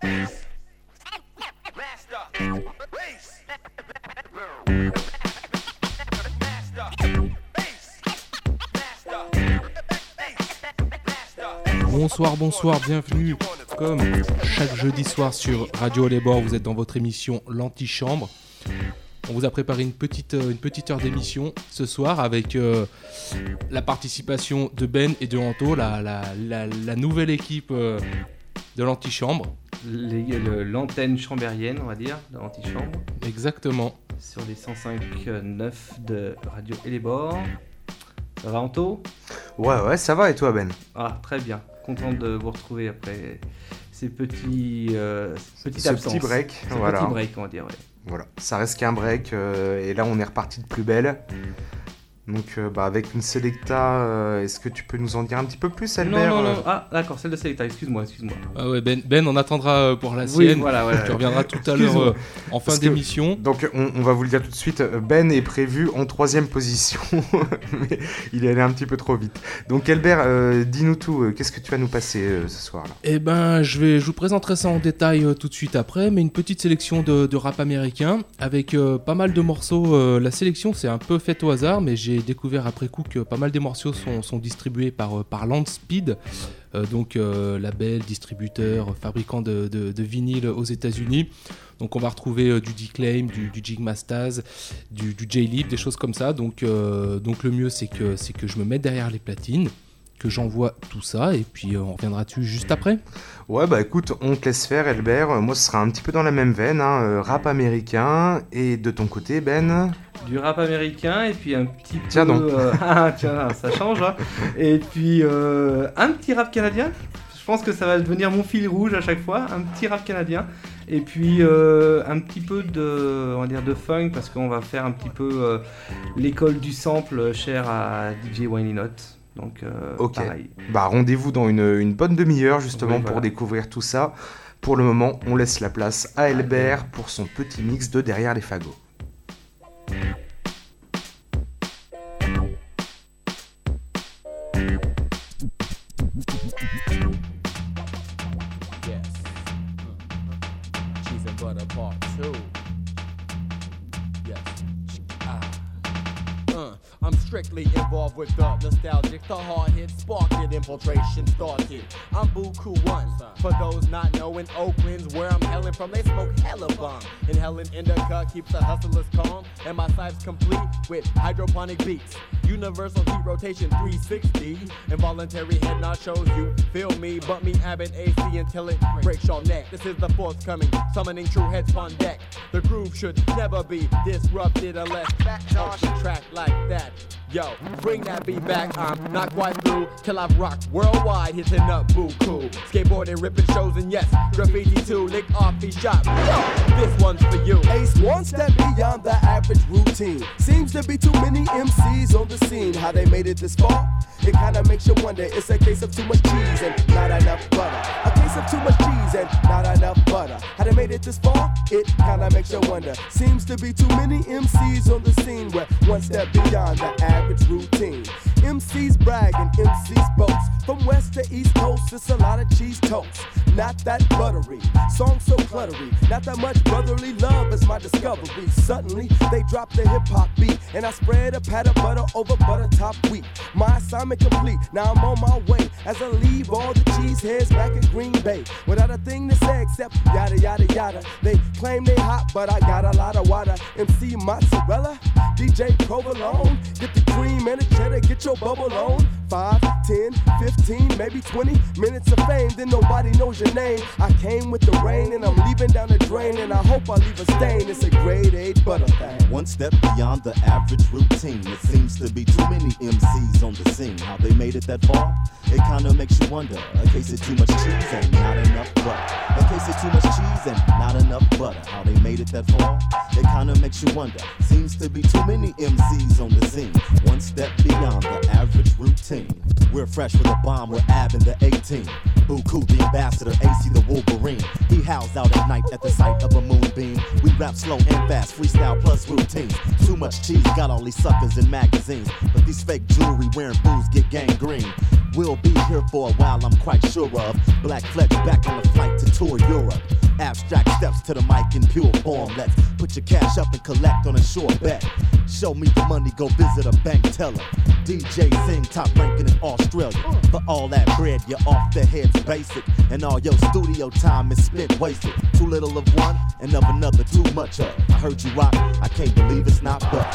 Bonsoir, bienvenue comme chaque jeudi soir sur Radio Les Bords, vous êtes dans votre émission L'Antichambre. On vous a préparé une petite heure d'émission ce soir avec la participation de Ben et de Anto, la nouvelle équipe de l'Antichambre. L'antenne chambérienne, on va dire, de l'Antichambre. Exactement. Sur les 105.9 de Radio Les Bords. Ça va Anto ? Ouais, ça va et toi Ben ? Ah, très bien. Content de vous retrouver après ces petites ce absences. Petit break, voilà. Petit break, on va dire, ouais. Voilà, ça reste qu'un break et là on est reparti de plus belle. Donc avec une Selecta, est-ce que tu peux nous en dire un petit peu plus, Albert ? Non. Ah d'accord, celle de Selecta, excuse-moi. Ah ouais, Ben on attendra pour la sienne. Oui, voilà. Tu reviendras tout à l'heure en fin d'émission. Donc on va vous le dire tout de suite, Ben est prévu en 3e position, mais il est allé un petit peu trop vite. Donc Albert, dis-nous tout, qu'est-ce que tu vas nous passer ce soir-là ? Eh ben, je vous présenterai ça en détail tout de suite après, mais une petite sélection de rap américain avec pas mal de morceaux. La sélection c'est un peu faite au hasard, mais j'ai découvert après coup que pas mal des morceaux sont distribués par Landspeed, label, distributeur, fabricant de vinyle aux États-Unis. Donc on va retrouver du D-Claim, du Jigma Staz, du J-Lib, des choses comme ça. Donc le mieux c'est que je me mette derrière les platines, que j'envoie tout ça et puis on reviendra dessus juste après. Ouais écoute, on te laisse faire Albert, moi ce sera un petit peu dans la même veine, rap américain, et de ton côté Ben ? Du rap américain et puis un petit peu... Tiens donc tiens, ça change hein. Et puis un petit rap canadien, je pense que ça va devenir mon fil rouge à chaque fois, un petit rap canadien. Et puis un petit peu de funk, parce qu'on va faire un petit peu l'école du sample chère à DJ Wayne Note. Donc, ok, pareil. Rendez-vous dans une bonne demi-heure justement pour découvrir tout ça. Pour le moment, on laisse la place à Albert pour son petit mix de Derrière les fagots. I'm strictly involved with the nostalgic, the hard hit, spark it, infiltration started. I'm Buku One. For those not knowing, Oakland's where I'm hailing from. They smoke hella bomb. Inhaling indica keeps the hustlers calm. And my site's complete with hydroponic beats. Universal heat rotation 360. Involuntary head nod shows you feel me. Bump me Abbott AC until it breaks your neck. This is the forthcoming, summoning true heads on deck. The groove should never be disrupted unless off the track like that. Yo, bring that beat back, I'm not quite through till I've rocked worldwide, hitting up Buku. Skateboarding, ripping shows, and yes, graffiti too, lick off each shop. Yo, this one's for you. Ace one step beyond the average routine. Seems to be too many MCs on the scene. How they made it this far? It kinda makes you wonder. It's a case of too much cheese and not enough butter. A case of too much cheese and not enough butter. How they made it this far? It kinda makes you wonder. Seems to be too many MCs on the scene. We're one step beyond the average routine. MCs brag and MCs boast. From west to east coast, it's a lot of cheese toast. Not that buttery, song so cluttery. Not that much brotherly love is my discovery. Suddenly, they drop the hip-hop beat, and I spread a pat of butter over butter top wheat. My assignment complete, now I'm on my way. As I leave all the cheeseheads back in Green Bay. Without a thing to say except yada yada yada. They claim they hot, but I got a lot of water. MC Mozzarella, DJ Provolone. Get the cream and the cheddar, get your bubble on. 5, 10, 15, maybe 20 minutes of fame, then nobody knows your name. I came with the rain and I'm leaving down the drain, and I hope I leave a stain. It's a grade 8 butter thing. One step beyond the average routine. It seems to be too many MCs on the scene. How they made it that far? It kinda makes you wonder. A case of too much cheese and not enough butter. A case of too much cheese and not enough butter. How they made it that far? It kinda makes you wonder. Seems to be too many MCs on the scene. One step beyond the average routine. We're fresh with a bomb, we're Ab in the 18. Buku, the ambassador, AC the Wolverine. He howls out at night at the sight of a moonbeam. We rap slow and fast, freestyle plus routines. Too much cheese, got all these suckers in magazines. But these fake jewelry wearing booze get gangrene. We'll be here for a while, I'm quite sure of. Black Flex back on the flight to tour Europe. Abstract steps to the mic in pure form. Let's put your cash up and collect on a sure bet. Show me the money, go visit a bank teller. DJ sing top ranking in Australia. For all that bread, you're off the head's basic. And all your studio time is spent wasted. Too little of one and of another too much of. I heard you rock, I can't believe it's not but.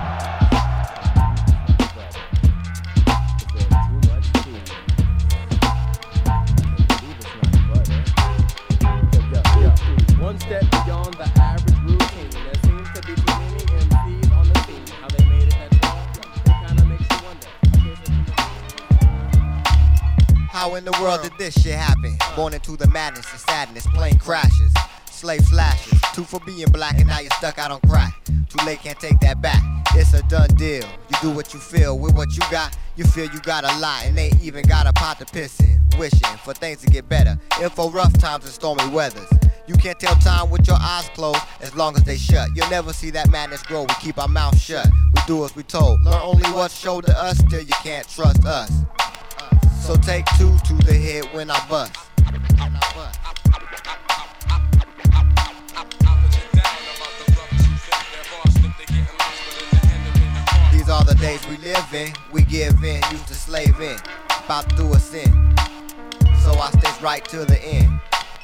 One step beyond the average routine. There seems to be too many MCs on the scene. How they made it that far, it kinda makes you wonder. How in the world did this shit happen? Born into the madness and sadness, plane crashes, slave slashes. 2 for being black and now you're stuck out on crack. Too late, can't take that back. It's a done deal. You do what you feel with what you got. You feel you got a lot and ain't even got a pot to piss in. Wishing for things to get better. Info rough times and stormy weathers. You can't tell time with your eyes closed as long as they shut. You'll never see that madness grow. We keep our mouth shut. We do as we told. Learn only what's showed to us till you can't trust us. So take 2 to the head when I bust. These are the days we live in. We give in, used to slave in. About to do a sin. So I stay right to the end.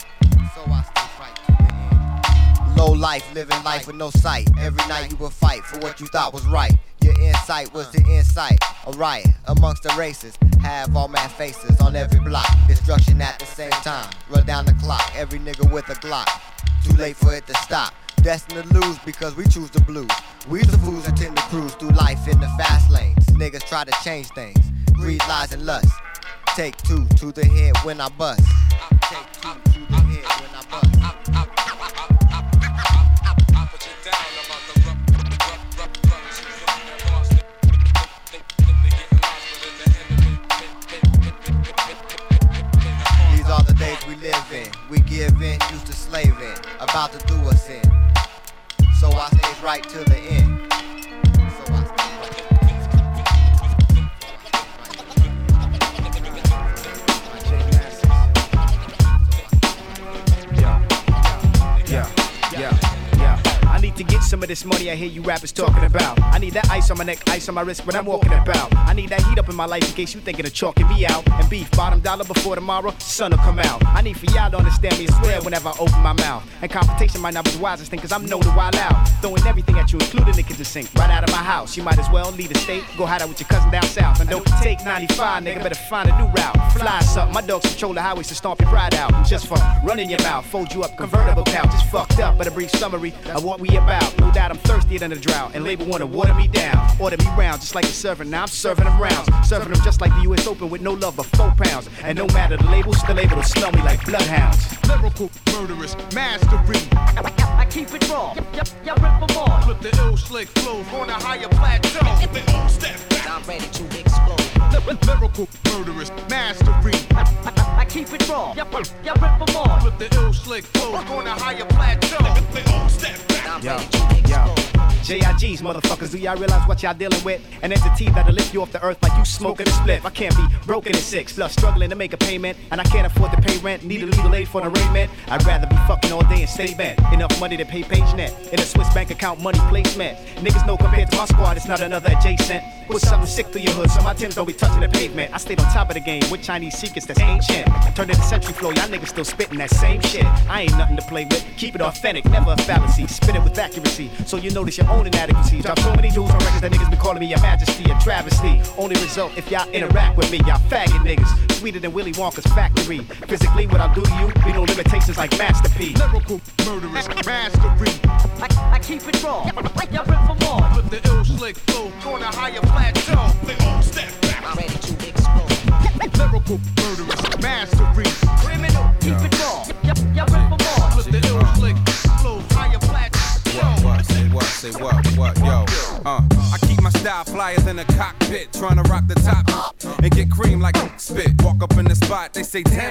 Low life, living life with no sight. Every night you will fight for what you thought was right. Your insight was the insight. A riot amongst the races. Have all mad faces on every block. Destruction at the same time. Run down the clock. Every nigga with a Glock. Too late for it to stop. Destined to lose because we choose the blues. We the fools who tend to cruise through life in the fast lanes. Niggas try to change things. Greed, lies, and lust. Take 2 to the head when I bust. Take 2 to the head when I bust. These are the days we live in. We give in, used to slave in. About to do us in. So I stays right to the end. To get some of this money I hear you rappers talking about. I need that ice on my neck, ice on my wrist when I'm walking about. I need that heat up in my life in case you thinking of chalking me out. And beef, bottom dollar before tomorrow, sun will come out. I need for y'all to understand me and swear whenever I open my mouth. And confrontation might not be the wisest thing cause I'm known to wild out. Throwing everything at you, including the kitchen sink, right out of my house. You might as well leave the state, go hide out with your cousin down south. And don't take 95, nigga, better find a new route. Fly something, my dogs control the highways to stomp your pride out. Just for running your mouth, fold you up, convertible couch. Just fucked up, but a brief summary of what we about. No doubt I'm thirstier than a drought, and label wanna water me down. Order me round just like a servant, now I'm serving them rounds. Serving them just like the US Open with no love but 4 pounds. And no matter the label, still able to smell me like bloodhounds. Lyrical, murderous, mastery. I keep it raw, y'all rip them all. Flip the ill slick flows on a higher plateau. Step back. I'm ready to explode. Lyrical, murderous, mastery. I keep it raw, y'all rip them all. Flip the ill slick flows on a higher plateau. Step back. Yo, JIGs, motherfuckers, do y'all realize what y'all dealing with? An entity that'll lift you off the earth like you smoking a spliff. I can't be broken at 6, plus struggling to make a payment, and I can't afford to pay rent, need a legal aid for an arraignment. I'd rather be fucking all day and stay bent. Enough money to pay PageNet, in a Swiss bank account, money placement. Niggas know compared to my squad, it's not another adjacent. Put something sick through your hood, so my Timbs don't be touching the pavement. I stayed on top of the game with Chinese secrets that's ancient. Turned into century flow, y'all niggas still spitting that same shit. I ain't nothing to play with, keep it authentic, never a fallacy. Spit it with accuracy, so you notice your own inadequacies. Drop so many dudes on records that niggas be calling me a majesty, a travesty. Only result if y'all interact with me, y'all faggot niggas. Sweeter than Willy Wonka's factory. Physically, what I'll do to you, be no limitations like Master P. Lyrical, murderous, mastery. I keep it raw, y'all rip them all. Flip the ill slick flow on a higher plateau. Step back. I'm ready to explode. Lyrical, murderous, mastery. Criminal, keep it raw, y'all rip them all. Flip the ill slick flow higher plateau. Say what, yo. I keep my style flyer than a cockpit, trying to rock the top and get cream like spit. Walk up in the spot, they say, damn,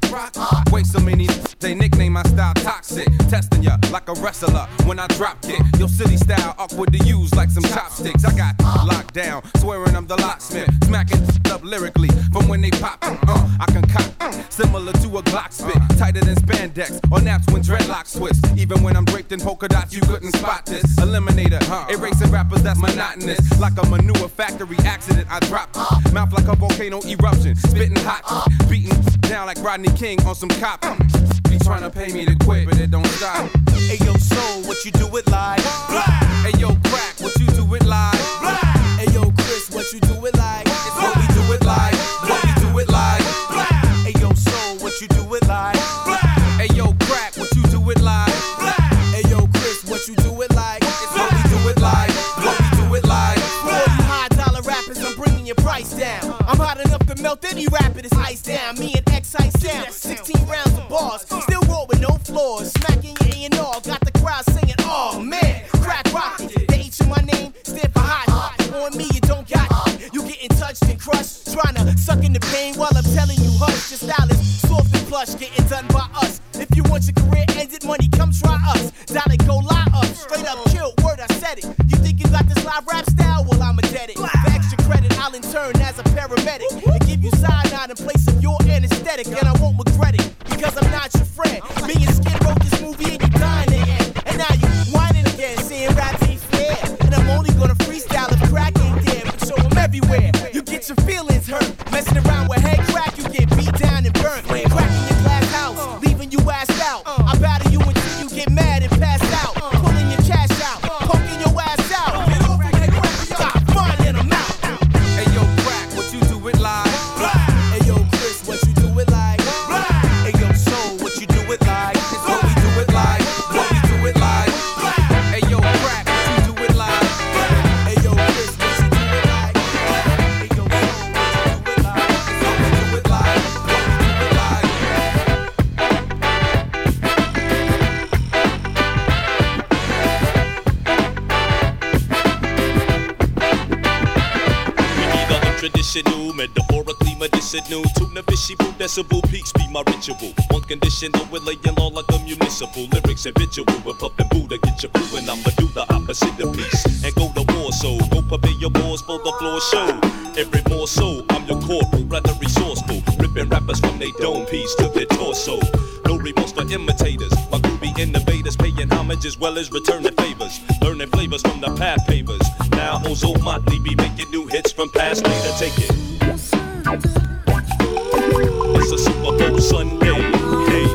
rock. Wait so many, they nickname my style toxic. Testing ya like a wrestler when I drop kick. Your city style awkward to use like some chopsticks. I got locked down, swearing I'm the locksmith. Smacking up lyrically from when they pop. I concoct similar to a Glock spit. Tighter than spandex or naps when dreadlocks twist. Even when I'm draped in polka dots, you couldn't spot this. Eliminator, erasing rappers that's monotonous. Like a manure factory accident, I drop. Mouth like a volcano eruption, spitting hot. Beating down like Rodney King on some cop. Be trying to pay me to quit, but it don't stop. Hey yo, soul, what you do it like? Hey yo, crack, what you do it like? Hey yo, Chris, what you do it like? It's what we do it like. What we do it like. Hey yo, soul, what you do it like? Hey yo, crack, what you do it like? Hey yo, Chris, what you do it like? It's what we do it like. What we do it like. For all you high dollar rappers, I'm bringing your price down. I'm hot enough to melt any rapper that's ice down. Me and X-Ice sound, 16 rounds of bars. Still roll with no flaws. Smacking your A&R, got the crowd singing, oh man. Crack rockin', the H in my name, stand for hot. On me, you don't got it. You getting touched and crushed. Trying to suck in the pain while I'm telling you hush. Your style is soft and plush, getting done by us. If you want your career ended, money, come try us. Dollar go lie up, straight up kill, word I said it. You think you got this live rap style? Well, I'm a dead it. For extra credit, I'll intern as a paramedic and give you cyanide in place of your anesthetic. And I won't regret it, because I'm not your friend. Me and Skin wrote this movie and you dying in the end. And now you whining again, saying rap ain't fair. And I'm only gonna freestyle if crack ain't there, but show them everywhere. You get your feelings hurt, messing around with head crack, you get beat down and burnt. Cracking your glass house, leaving you assed out. I battle you until you get mad and pass out. Pulling your cash out, poking your ass out. Get over that crack, stop finding them out. Hey yo, crack, what you do it like? Hey yo, Chris, what you do it like? Hey yo, soul, what you do it like? It's what we do it like. What we do it like. Hey yo, crack, what you do it like? Hey yo, Chris, what you do it like? Hey yo, soul, what you do it like? It's what we do it like. What we do it like. Traditional, metaphorically medicinal. Tuna fishy brew, decibel peaks be my ritual. One condition, though we're laying law like a municipal. Lyrics habitual with puff and Buddha. Get your crew and I'ma do the opposite of peace. And go to war, so go prepare your balls for the floor show. Every more so, I'm your corporal, rather resourceful. Ripping rappers from they dome piece to their torso. No remorse for imitators. My groovy innovators paying homage as well as returning favors. Learning flavors from the path pavers. Now Ozo Motley be making new hits from past later. Take it. It's a Super Bowl Sunday. Hey.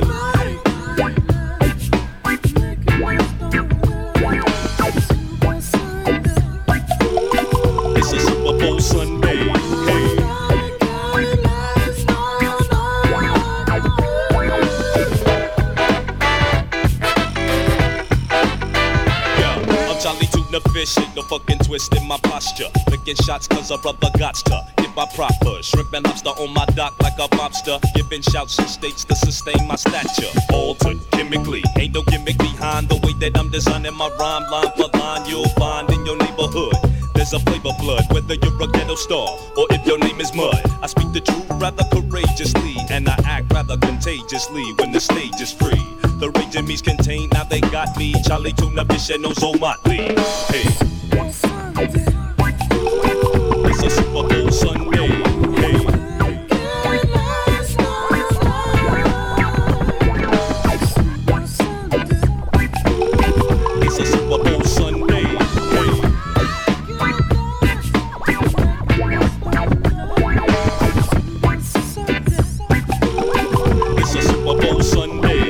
It's a Super Bowl Sunday. Hey. Charlie Tuna fish, ain't no fucking twist in my posture. Licking shots cause a brother gots to get my proper. Shrimp and lobster on my dock like a mobster. Giving shouts and states to sustain my stature. Altered chemically, ain't no gimmick behind the way that I'm designing my rhyme line for line you'll find in your neighborhood. There's a flavor blood, whether you're a ghetto star or if your name is Mud. I speak the truth rather courageously, and I act rather contagiously when the stage is free. The rage in me's contained, now they got me. Charlie Tuna Fish and Ozo Motley. Hey. It's a Super Bowl Sunday. Hey. It's a Super Bowl Sunday. Hey. It's a Super Bowl Sunday.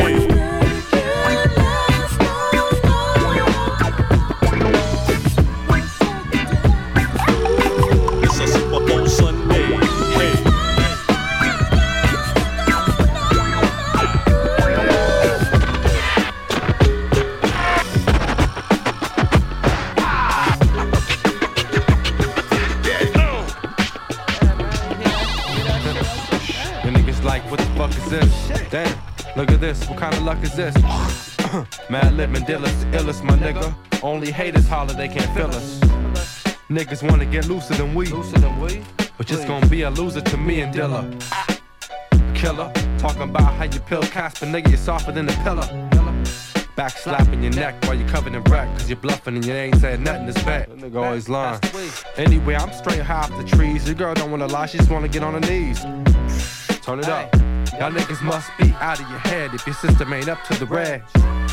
Damn, look at this, what kind of luck is this? Mad Lip Mandela's the illest, my nigga. Only haters holler, they can't feel us. Niggas wanna get looser than we. But just gonna be a loser to me and Dilla. Killer, Talking about how you pill Casper, nigga, you're softer than a pillar. Back slapping your neck while you're covered in wreck, cause you're bluffing and you ain't said nothing this back. That nigga always lying. Anyway, I'm straight high off the trees. Your girl don't wanna lie, she just wanna get on her knees. Turn it up. Y'all niggas must be out of your head if your system ain't up to the red.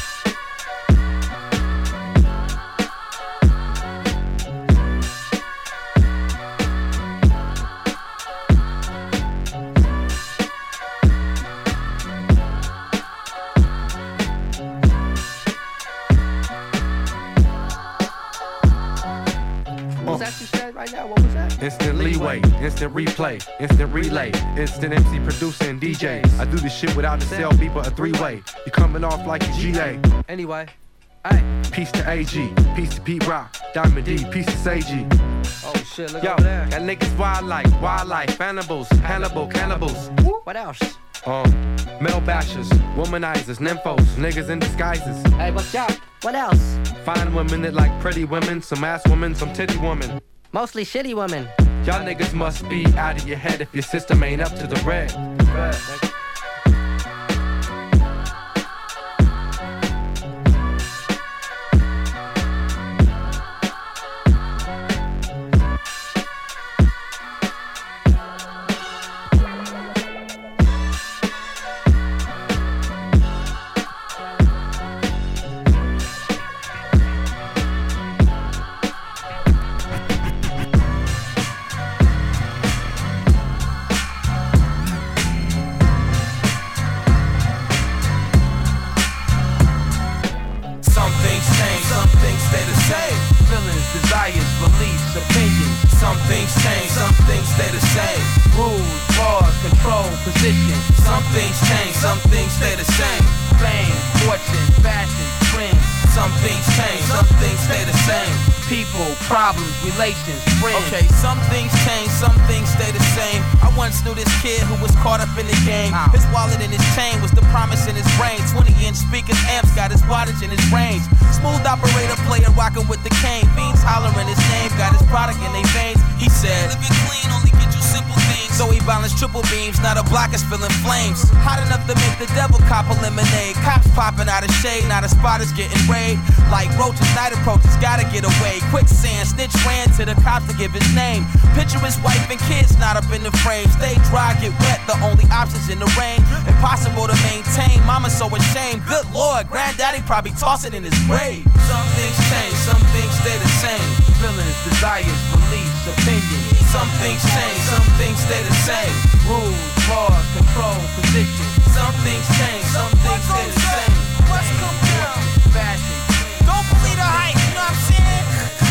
Instant leeway, instant replay, instant relay, instant MC producer and DJ. I do this shit without a cell beat but a three-way. You coming off like a GA. Anyway, hey. Peace to AG, peace to Pete Rock, Diamond D, peace to Seiji. Oh shit, look Yo, over there. that niggas wildlife, animals, cannibals. What else? Male bashers, womanizers, nymphos, niggas in disguises. Hey, what's up? What else? Fine women that like pretty women, some ass women, some titty women. Mostly shitty women. Y'all niggas must be out of your head if your system ain't up to the red. Relations, friends. Okay, some things change, some things stay the same. I once knew this kid who was caught up in the game. His wallet and his chain was the promise in his brain. 20-inch speakers, amps, got his wattage in his range. Smooth operator player rocking with the cane. Fiends hollering his name, got his product in their veins. He said, living clean, only get you simple things. So he balanced triple beams, now the block is filling flames. Hot enough to make the devil cop a lemonade. Cops popping out of shade, now the spot is getting raid. Like roaches, night approaches, gotta get away. Quicksand, snitch ran to the cops to give his name. Picture his wife and kids not up in the frame. Stay dry, get wet, the only options in the rain. Impossible to maintain, mama's so ashamed. Good lord, granddaddy probably toss it in his grave. Some things change, some things stay the same. Feelings, desires, beliefs, opinions. Some things change, some things stay the same. Rules, laws, control, position. Some things change, some things stay the same. What's come down? Fashion. Don't believe the hype, you know what I'm saying?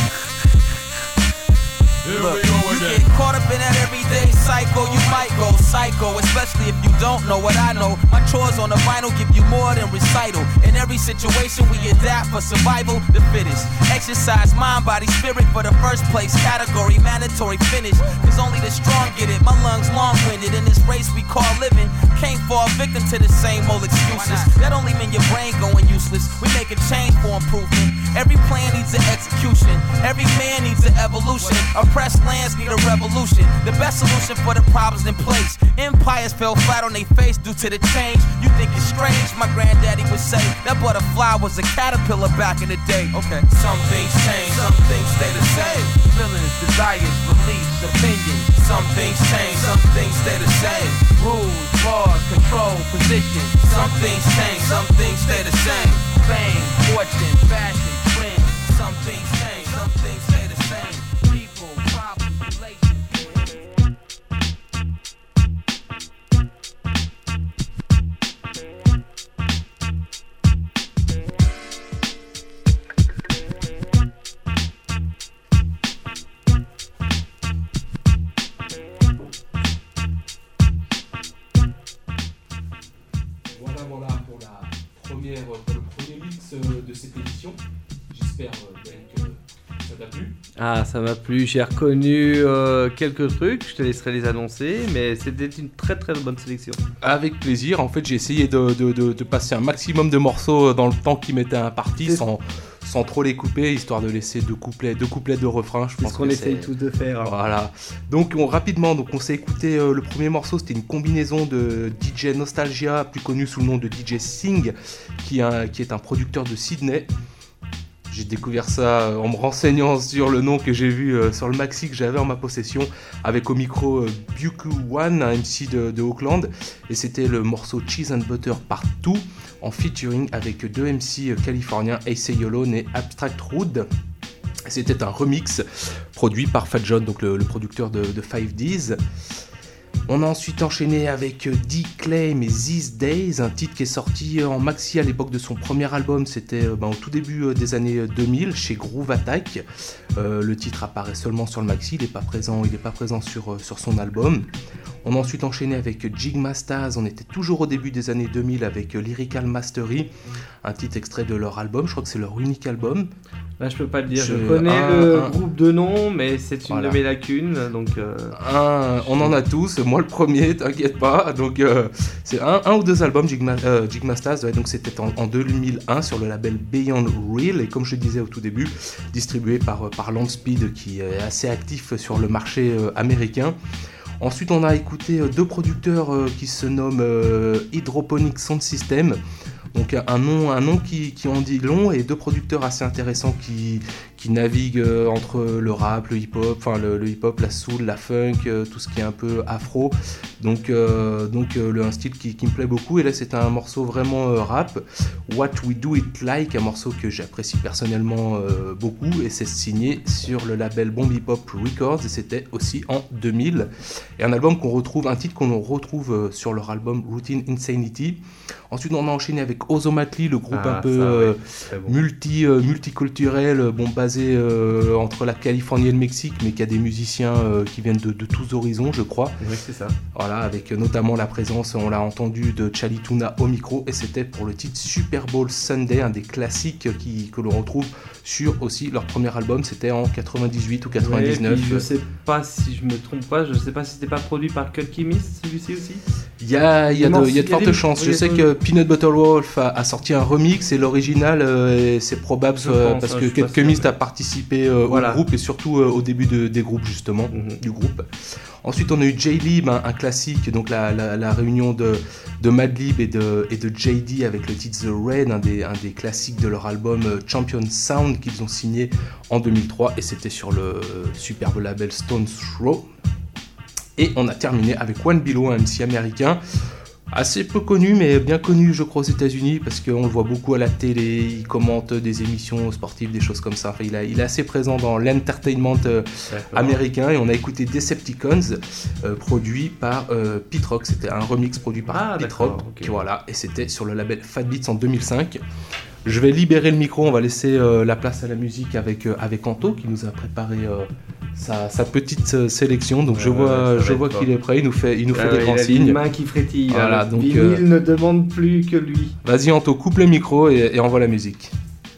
Look, you get caught up in that everyday cycle, you might go psycho, especially if you don't know what I know. My chores on the vinyl give you more than recital. In every situation we adapt for survival, the fittest. Exercise mind, body, spirit for the first place category, mandatory finish. Cause only the strong get it, my lungs long-winded. In this race we call living, can't fall victim to the same old excuses. That only mean your brain going useless. We make a change for improvement. Every plan needs an execution. Every man needs an evolution. Oppressed lands need a revolution. The best solution for the problems in place. Empires fell flat on their face due to the change. You think it's strange? My granddaddy would say that butterfly was a caterpillar back in the day. Okay. Some things change, some things stay the same. Feelings, desires, beliefs, opinions. Some things change, some things stay the same. Rules, laws, control, position. Some things change, some things stay the same. Fame, fortune, fashion, trends. Some things change, some things stay the same. People, problems, relations. Voilà pour le premier mix de cette émission. J'espère Ben, que Ah, ça m'a plu, j'ai reconnu quelques trucs, je te laisserai les annoncer, mais c'était une très très bonne sélection. Avec plaisir, en fait j'ai essayé de passer un maximum de morceaux dans le temps qui m'était imparti sans trop les couper, histoire de laisser deux couplets de refrain. Je pense qu'on essaye tous de faire. Voilà. Donc on s'est écouté le premier morceau, c'était une combinaison de DJ Nostalgia, plus connu sous le nom de DJ Sing, qui est un producteur de Sydney. J'ai découvert ça en me renseignant sur le nom que j'ai vu sur le maxi que j'avais en ma possession, avec au micro Buku One, un MC de Auckland, et c'était le morceau Cheese and Butter Part 2 en featuring avec deux MC californiens, Ace Yolo et Abstract Rude. C'était un remix produit par Fat John, donc le producteur de 5Ds. On a ensuite enchaîné avec D-Claim et These Days, un titre qui est sorti en maxi à l'époque de son premier album, c'était au tout début des années 2000 chez Groove Attack. Le titre apparaît seulement sur le maxi, il n'est pas présent sur son album. On a ensuite enchaîné avec Jigmastas, on était toujours au début des années 2000 avec Lyrical Mastery, un titre extrait de leur album, je crois que c'est leur unique album. Là, je peux pas le dire, je connais le groupe de nom, mais c'est une de mes lacunes, donc... On en a tous, moi le premier, t'inquiète pas, donc c'est un ou deux albums Jigmastas, donc c'était en 2001 sur le label Beyond Real, et comme je le disais au tout début, distribué par Landspeed, qui est assez actif sur le marché américain. Ensuite, on a écouté deux producteurs qui se nomment Hydroponic Sound System. Donc un nom qui en dit long, et deux producteurs assez intéressants qui naviguent entre le rap, le hip-hop, le hip-hop, la soul, la funk, tout ce qui est un peu afro. Donc un style qui me plaît beaucoup. Et là c'est un morceau vraiment rap, What We Do It Like, un morceau que j'apprécie personnellement beaucoup, et c'est signé sur le label Bomb Hip Hop Records, et c'était aussi en 2000. Et un titre qu'on retrouve sur leur album Routine Insanity. Ensuite on a enchaîné avec Ozomatli, le groupe multiculturel, basé entre la Californie et le Mexique, mais qui a des musiciens qui viennent de tous horizons, je crois. Oui, c'est ça. Voilà, avec notamment la présence, on l'a entendu, de Chalituna au micro, et c'était pour le titre Super Bowl Sunday, un des classiques que l'on retrouve sur aussi leur premier album, c'était en 98 ou 99. Oui, je sais pas si je me trompe pas, je sais pas si c'était pas produit par Cut Chemist, celui-ci aussi. Il y a de fortes chances. Je sais que Peanut Butter Wolf a sorti un remix, et l'original, c'est probable parce que Cut Chemist a participé au groupe, et surtout au début des groupes justement, du groupe. Ensuite on a eu J-Lib, un classique, donc la réunion de Madlib et de JD avec le titre The Rain, un des classiques de leur album Champion Sound qu'ils ont signé en 2003, et c'était sur le superbe label Stones Throw. Et on a terminé avec One Below, un MC américain assez peu connu, mais bien connu, je crois, aux États-Unis, parce qu'on le voit beaucoup à la télé, il commente des émissions sportives, des choses comme ça. Enfin, il est assez présent dans l'entertainment américain, et on a écouté Decepticons, produit par Pete Rock. C'était un remix produit par Pete Rock, okay. Voilà, et c'était sur le label Fat Beats en 2005. Je vais libérer le micro, on va laisser la place à la musique avec Anto, qui nous a préparé sa petite sélection. Donc je vois qu'il est prêt, il nous fait des grands signes. Il a une main qui frétille. Voilà, donc Vinyle ne demande plus que lui. Vas-y Anto, coupe le micro et envoie la musique.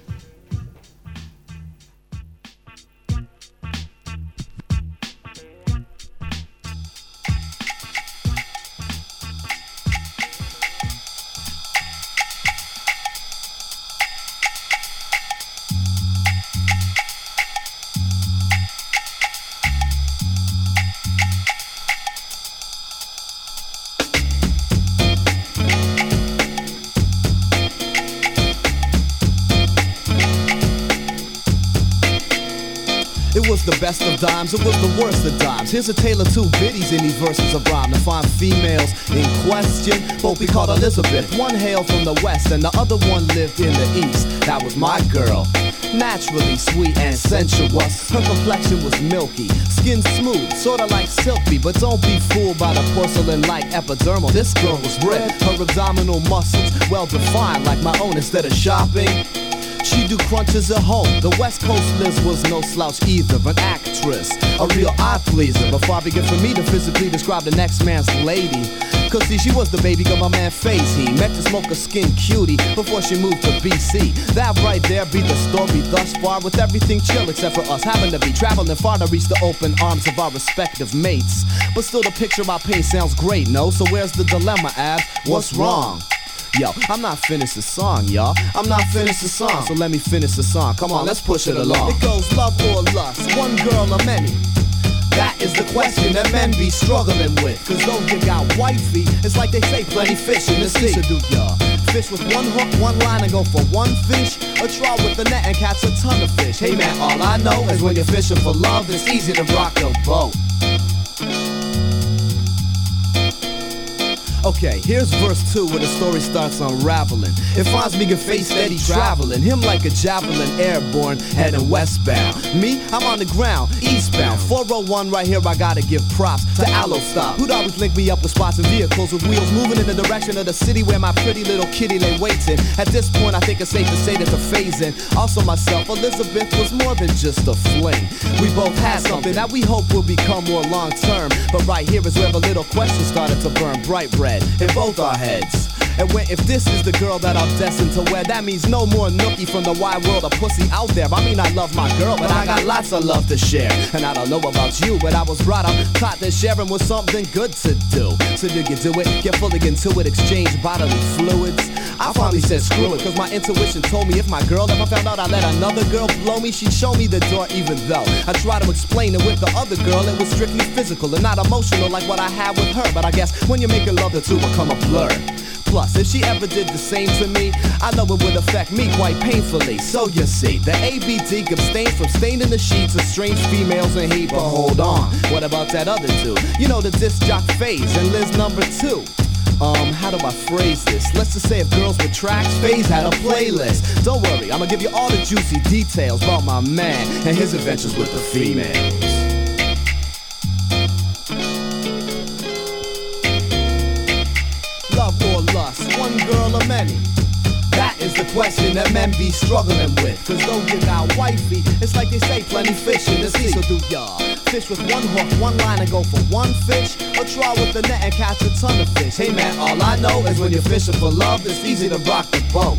The best of dimes, it was the worst of dimes. Here's a tale of two biddies in these verses of rhyme. To find females in question, both be called Elizabeth. One hailed from the west and the other one lived in the east. That was my girl, naturally sweet and sensuous. Her complexion was milky, skin smooth, sorta like silky. But don't be fooled by the porcelain-like epidermal. This girl was red, her abdominal muscles well defined like my own. Instead of shopping, she do crunches at home. The West Coast Liz was no slouch either, an actress, a real eye pleaser. Before I begin for me to physically describe the next man's lady, Cause see, she was the baby girl my man Faze. He met to smoke a skin cutie before she moved to BC. That right there be the story thus far, with everything chill except for us having to be traveling far to reach the open arms of our respective mates. But still the picture I paint sounds great, no? So where's the dilemma, Ab? What's wrong? Yo, I'm not finished the song, y'all. I'm not finished the song, so let me finish the song. Come on, let's push it along. It goes love or lust, one girl or many. That is the question that men be struggling with. Cause though you got wifey, it's like they say plenty fish in the sea. So do y'all fish with one hook, one line and go for one fish? Or try with the net and catch a ton of fish? Hey man, all I know is when you're fishing for love, it's easy to rock your boat. Okay, here's verse 2 where the story starts unraveling. It finds me face steady traveling, him like a javelin airborne, heading westbound. Me, I'm on the ground, eastbound. 401 right here, I gotta give props to Allo Stop, who'd always link me up with spots and vehicles with wheels moving in the direction of the city where my pretty little kitty lay waiting. At this point, I think it's safe to say that the phasing. Also myself, Elizabeth was more than just a fling. We both had something that we hope will become more long term. But right here is where the little question started to burn bright red in both our heads. And if this is the girl that I'm destined to wed, that means no more nookie from the wide world of pussy out there. I mean, I love my girl, but I got lots of love to share. And I don't know about you, but I was brought up, taught that sharing was something good to do. So did you do it? Get fully into it, exchange bodily fluids. I finally said screw it, cause my intuition told me if my girl ever found out I let another girl blow me, she'd show me the door even though I tried to explain it with the other girl, it was strictly physical and not emotional like what I had with her. But I guess when you're making love, the two become a blur. Plus, if she ever did the same to me, I know it would affect me quite painfully. So you see, the ABD abstained from staining the sheets of strange females and he, but hold on, what about that other two? You know, the disc jock Faze and Liz number 2. How do I phrase this? Let's just say if girls with tracks, Faze had a playlist. Don't worry, I'ma give you all the juicy details about my man and his adventures with the females. Love or lust, one girl or many? That is the question that men be struggling with. Cause though you got wifey, it's like they say plenty fish in the sea. So do y'all fish with one hook, one line and go for one fish? Or try with the net and catch a ton of fish? Hey man, all I know is when you're fishing for love, it's easy to rock the boat.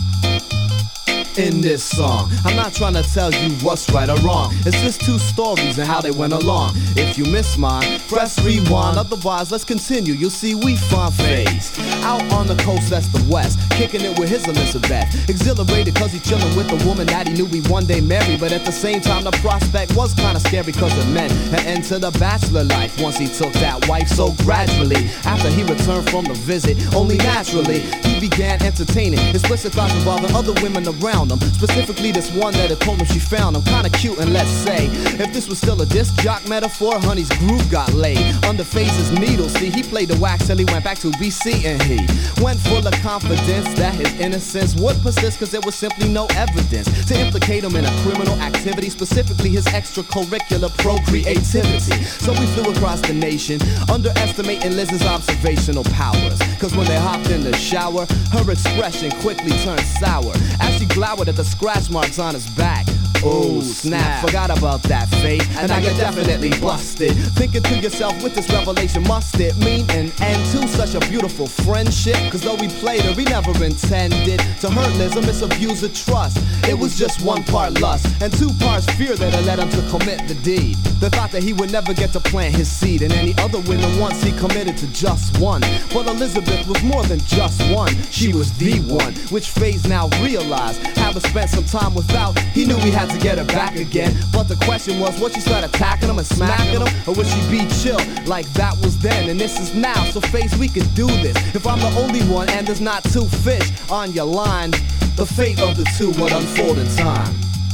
In this song, I'm not trying to tell you what's right or wrong. It's just two stories and how they went along. If you miss mine, press rewind. Otherwise, let's continue. You'll see we find Faze out on the coast, that's the west, kicking it with his Elizabeth. Exhilarated cause he chillin' with a woman that he knew he'd one day marry. But at the same time, the prospect was kinda scary cause it meant an end to the bachelor life once he took that wife. So gradually, after he returned from the visit, only naturally, he began entertaining explicit thoughts involving other women around him. Specifically this one that had told him she found him kinda cute. And let's say, if this was still a disc jock metaphor, honey's groove got laid under Faze's needle. See, he played the wax till he went back to BC and he went full of confidence that his innocence would persist cause there was simply no evidence to implicate him in a criminal activity, specifically his extracurricular procreativity. So we flew across the nation, underestimating Liz's observational powers. Cause when they hopped in the shower, her expression quickly turned sour as she glowered at the scratch marks on his back. Oh snap, forgot about that fate, and I get definitely busted. Thinking to yourself, with this revelation, must it mean an end to such a beautiful friendship? Cause though we played her, we never intended to hurt Liz or misabuse her trust. It was just one part lust, and 2 parts fear that had led him to commit the deed. The thought that he would never get to plant his seed in any other women once he committed to just one. But Elizabeth was more than just one, she was the one, which Faze now realized. Having spent some time without, he knew he had to get her back again. But the question was, would she start attacking him and smacking him, or would she be chill like that was then and this is now? So Faze, we could do this. If I'm the only one and there's not 2 fish on your line, the fate of the 2 would unfold in time.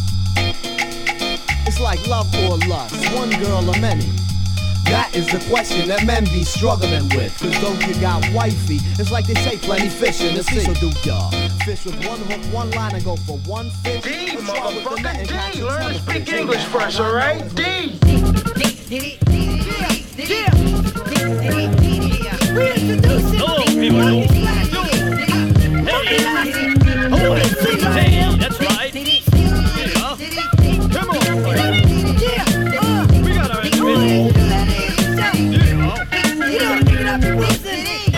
It's like love or lust, one girl or many? That is the question that men be struggling with. Cause though you got wifey, it's like they say plenty fish in the sea. So do y'all fish with one hook, one line and go for one fish? D, motherfucker, D, learn to speak English first, alright? D! Hello, people. Hey, that's right. Yeah. Come on. We got our individual. Yeah.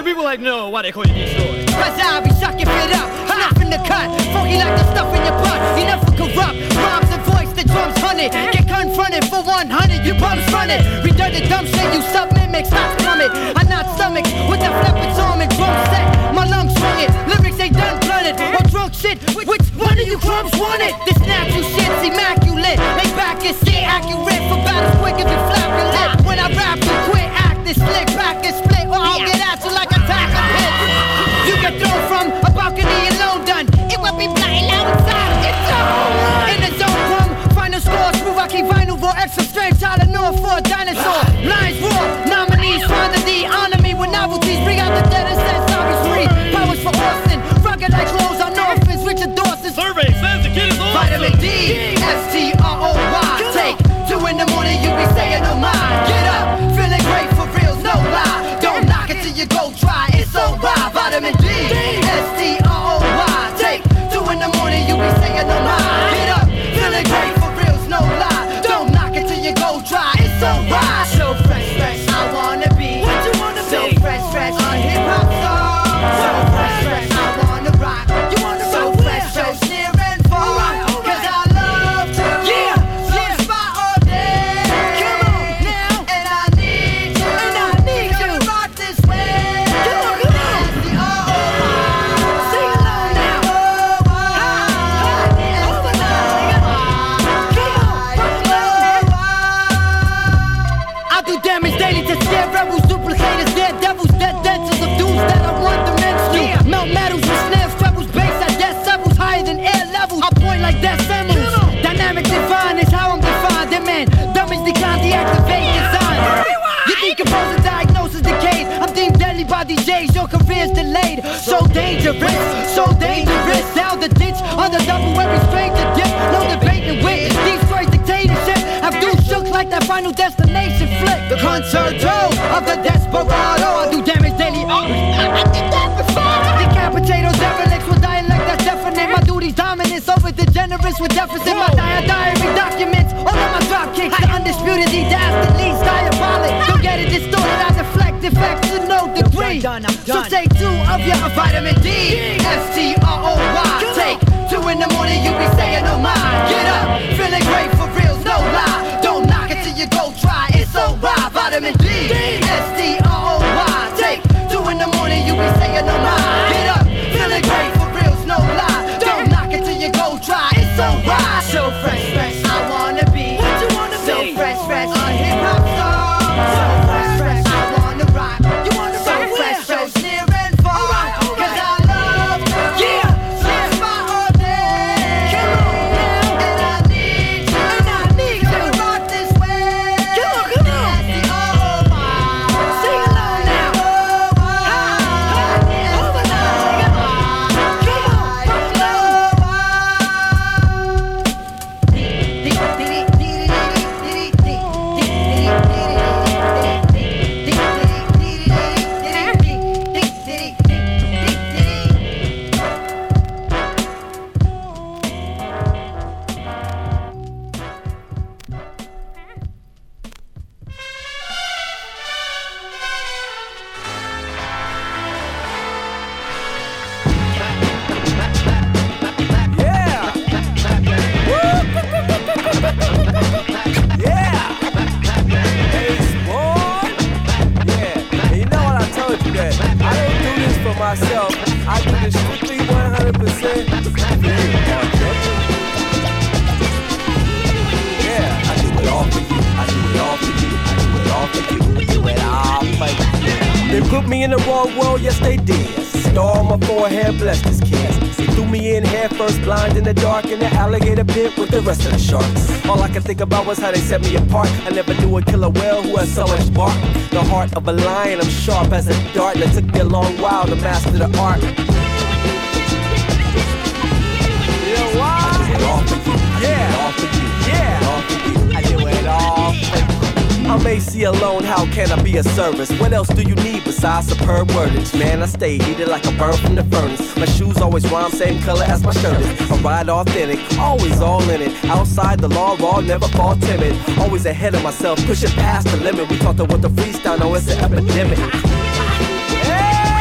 The people like, no, why they call you destroy? Cause I be sucking it up, enough in the cut. Funky like the stuff in your butt, enough for corrupt. Rhymes and voice, the drums hunted. Get confronted for 100, you bums run it. Return the dumb shit, you sub-mimic, stop plummet. I not stomach with the flippin' arm and drum set. My lungs swung it, lyrics they done blunted. Or drunk shit, which one of you crumbs want it? This natural shit's immaculate. They back and shit accurate for battles quick if you flap your lip. When I rap, you quit acting slick, back and split, or I'll get at you like a tack of pit. You get thrown from a balcony alone done. It will be blind outside. It's on. In the zone from final score, smooth Rocky vinyl for extra strength. Tylenol for a dinosaur. Lines raw, nominees find the D. Honor me with novelties. Bring out the dead and set zombies free. Powers for Austin. Rugged like clothes on orphans. Richard Dawson. Survey says the kid is on. Vitamin D. S-T-R-O-Y. Take 2 in the morning, you be saying no mind. Get up, feeling great for real, no lie. Don't knock it till you go try. It's so right. Vitamin D. S-T-R-O-Y. Take 2 in the morning, you be saying no mind. Get up, feeling great for real, no lie. Don't knock it till you go try. It's so right. So fresh, fresh, I wanna be. What you wanna so be? So fresh, fresh, a hip hop star. So fresh, fresh, I wanna rock. You wanna so rock fresh, fresh, near and far. Cause I love to. Yeah, yeah. Spot all day. Come on now, and I need you. And I need you. Rock this way. Come on, come on. Sing along now. I do damage daily to scare rebels, duplicators, dead devils, dead dentures of dudes that are one-dimensional. Yeah. Melt metals with snares, trebles, bass at death levels, higher than air levels. I point like death symbols. Dynamic divine is how I'm defined. That man, dummies decline, deactivate design. You decompose and diagnosis decayed. I'm deemed deadly by these J's. Your career's delayed. So dangerous, so dangerous. Down the ditch, on the double every stranger dip. No debating with destroys dictatorship. Have dudes shook like that Final Destination flick. The concerto of the desperado. I do damage daily. Oh, I did that before. Decapitate those derelicts with dialect that's definite. My duty's dominance over degenerates with deficit. My diary documents all of my drop kicks. The undisputed, these least diabolic. Don't get it distorted, I deflect effects to no degree. So take 2 of your vitamin D. S-T-R-O-Y. Take 2 in the morning, you be saying no mind. Get up, feeling great for real, no lie. Don't knock it till you go try. It's so right. Vitamin D. S-T-R-O-Y. Take 2 in the morning, you be saying no mind. Get up, feeling great for real, no lie. Don't knock it till you go try. It's so right. So fresh, fresh, I wanna be. What you wanna be? So fresh, fresh, a hip hop star. So fresh, fresh, I wanna rock. You wanna so rock fresh, fresh, near and far. Cause I love to. Yeah, yeah, spot all day. Come on now, and I need you. And I need you. Rock this way. Come on, come on. Sing along now. myself. I do this strictly 100% for you. Yeah, I do it all for you. I do it all for you. I do it all for you. I do it all for you. They put me in the wrong world, yes they did. Star on my forehead, bless this kid. They threw me in head first, blind in the dark, in the alligator pit with the rest of the sharks. All I could think about was how they set me apart. I never knew a killer whale who had so much bark. The heart of a lion, I'm sharp as a dart. And it took me a long while to master the art. You know why? I do it all for you. Yeah. I do it all for you. Yeah. I do it all for you. I'm AC alone, how can I be of service? What else do you need besides superb wordage? Man, I stay heated like a burn from the furnace. My shoes always rhyme, same color as my shirt is. I ride authentic, always all in it. Outside the law, raw, never fall timid. Always ahead of myself, pushing past the limit. We talked about the freestyle, now it's an epidemic. Hey!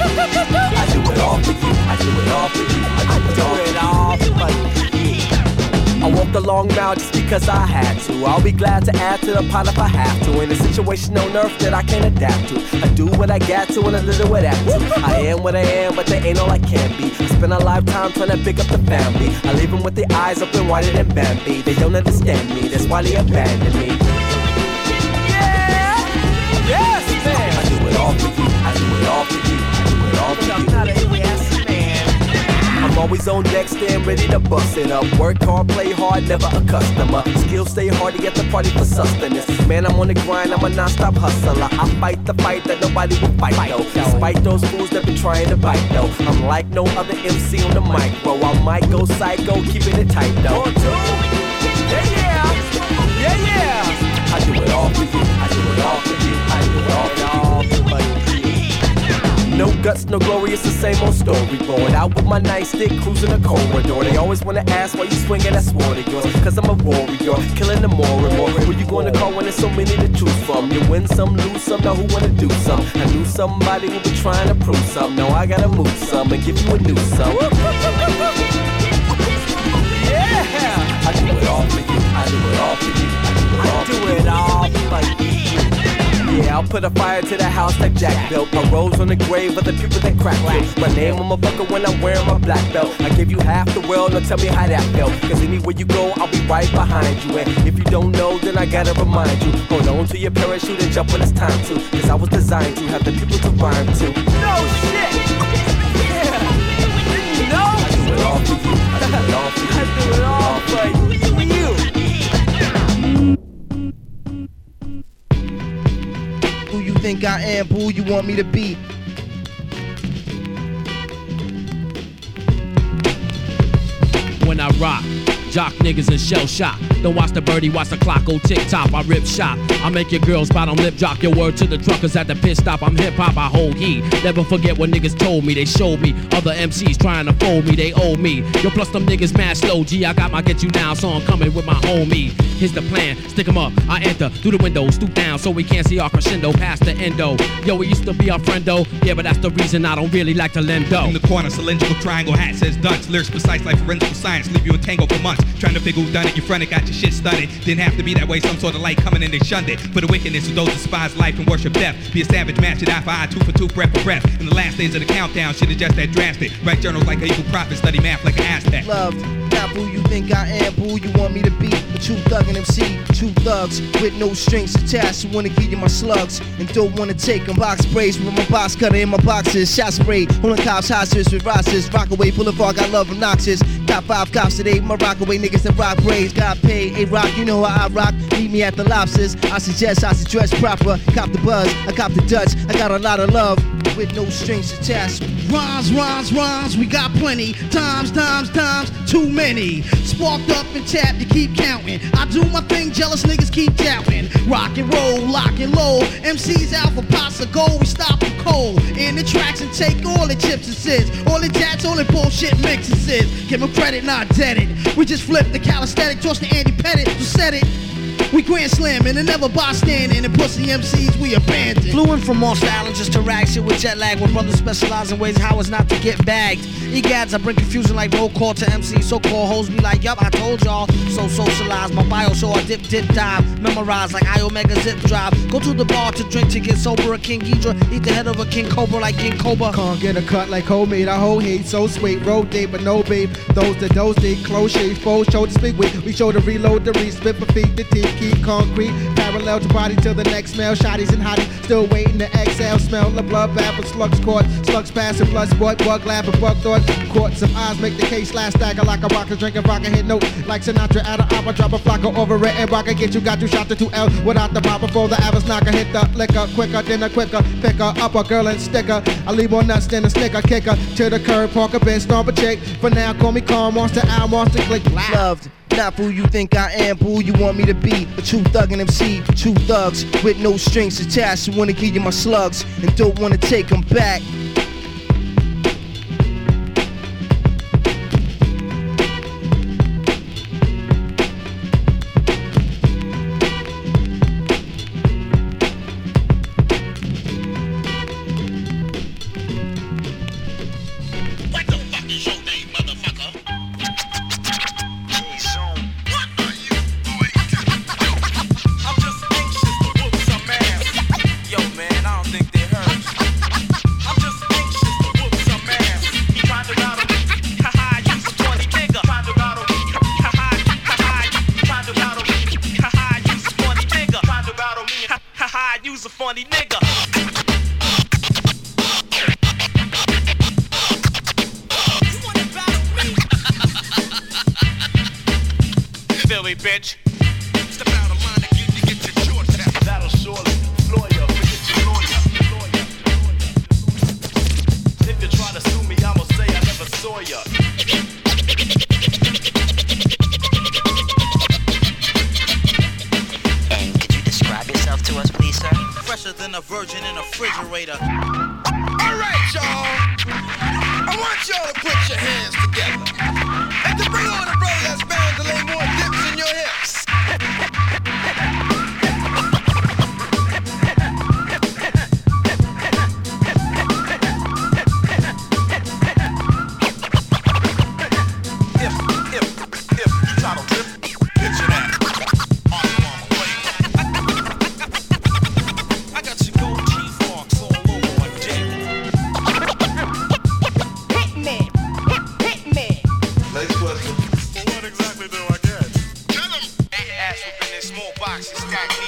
I do it all for you. I do it all for you. I do it all for you. I walked a long mile just because I had to. I'll be glad to add to the pot if I have to. In a situation on earth that I can adapt to, I do what I got to and a little what I have to. I am what I am, but they ain't all I can be. I spend a lifetime trying to pick up the family. I leave them with their eyes open wider than Bambi. They don't understand me, that's why they abandon me. Yeah! Yes, man! I do it all for you. I do it all for you. I do it all for you. I'm not a yes, man. I'm always on deck, staying ready to bust it up. Work hard, play hard, never a customer. Skills stay hard to get the party for sustenance. Man, I'm on the grind, I'm a non-stop hustler. I fight the fight that nobody will fight though. Despite those fools that be trying to bite though. I'm like no other MC on the mic, bro. I might go psycho, keeping it tight though. Yeah, yeah, yeah, yeah. I do it all for you. I do it all for you. I do it all for you. No guts, no glory, it's the same old storyboard. Out with my nightstick, cruising the corridor. They always wanna ask why you swinging that sword of yours. Cause I'm a warrior, killing them more and more. Who you gonna call when there's so many to choose from? You win some, lose some, now who wanna do some? I knew somebody who be trying to prove some. Now I gotta move some and give you a new some. Yeah! I do it all for you, I do it all for you. I do it all for you. Yeah, I'll put a fire to the house like Jack built. I rose on the grave of the people that crack you. My name on my bucket when I'm wearing my black belt. I give you half the world, now tell me how that felt. Cause anywhere you go, I'll be right behind you. And if you don't know, then I gotta remind you. Hold on to your parachute and jump when it's time to. Cause I was designed to have the people to rhyme to. No shit! Yeah! No! I do it all for you. I do it all for you. I do it all for you. Who you think I am, who you want me to be? When I rock, jock niggas in shell shock. Don't watch the birdie, watch the clock go tick tock. I rip shot. I make your girls bottom lip drop. Your word to the truckers at the pit stop. I'm hip hop, I hold heat. Never forget what niggas told me. They showed me other MCs trying to fold me. They owe me. Yo, plus them niggas mad slow. G, I got my get you down song coming with my homie. Here's the plan, stick 'em up. I enter through the window, stoop down so we can't see our crescendo past the endo. Yo, we used to be our friendo. Yeah, but that's the reason I don't really like to lend dough. In the corner, cylindrical triangle hat says Dutch. Lyrics precise like forensic science. Leave you in tango for months. Trying to figure who done it. You fronted, got your shit studded. Didn't have to be that way. Some sort of light coming in, they shunned it. For the wickedness of those who despise life and worship death. Be a savage, match it eye for eye, tooth for tooth, breath for breath. In the last days of the countdown, shit is just that drastic. Write journals like an evil prophet, study math like an Aztec. Loved, not who you think I am, who you want me to be. A true thug and MC, two thugs with no strings attached. Who wanna give you my slugs and don't wanna take them. Box sprays with my box cutter in my boxes. Shot spray, holding cops hostage with rosters. Rockaway Boulevard, got love obnoxious. Got 5 cops today, my Rockaway niggas that rock braids. Got paid, A-Rock, you know how I rock. Meet me at the Lobsters. I suggest I should dress proper. Cop the buzz, I cop the Dutch. I got a lot of love with no strings attached. Rhymes, rhymes, rhymes, we got plenty. Times, times, times, too many. Sparked up and tapped, you keep counting. I do my thing, jealous niggas keep doubting. Rock and roll, lock and low. MCs out for pots of gold, we stop them cold. In the tracks and take all the chips and sits. All the jats, all the bullshit mixes is. Give them credit, not debted. We just flip the calisthenic, toss the Andy Pettit, so set it. We grand slamming and never bystanding, and pussy MCs we abandoned. Flew in from Moss Island just to rag shit with jet lag. When brothers specialize in ways how it's not to get bagged. Egads, I bring confusion like roll call to MCs. So-called hoes be like, yup, I told y'all. So socialize, my bio show I dip, dive. Memorize like I Omega zip drive. Go to the bar to drink to get sober. A King Ghidra, eat the head of a King Cobra like King Cobra. Can't get a cut like homemade, I whole hate. So sweet, road date, but no babe. Those that those date, close shave, foes, show to speak with. We show to reload the re-spit for feet, the teeth, keep concrete. Parallel to body till the next smell. Shotties and hotties still waiting to exhale. Smell the blood bath with slugs caught. Slugs passing, blood sport, bug laughing, bug thought. Caught some eyes, make the case last stagger like a rocker. Drinking vodka, hit note like Sinatra at an opera. Drop a flocker over it and rocker. Get you, got you, shot to 2L without the pop before the average knocker. Hit the liquor quicker than a quicker. Pick her up a girl and sticker. I leave more nuts than a snicker. Kicker to the curb, park a bench, stomp a chick. For now, call me calm, monster out, monster click. Loved. Not who you think I am, who you want me to be. A true thug and MC, two thugs with no strings attached. Who wanna give you my slugs and don't wanna take them back. you's a funny nigga. Feel me, bitch? Step out of line again to get your short tap. That'll surely floor ya, forget your lawyer. If you try to sue me, I'ma say I never saw ya. And could you describe yourself to us, please, sir? Fresher than a virgin in a refrigerator. Alright, y'all. I want y'all to put your hands together. And to bring on a brother that's bound to lay more dips in your hips. If you try to rip, picture that. I got your gold teeth marks all over my dick. Hit me. Next question. What exactly do I get? Tell him. Ass whooping in small boxes, stack deep.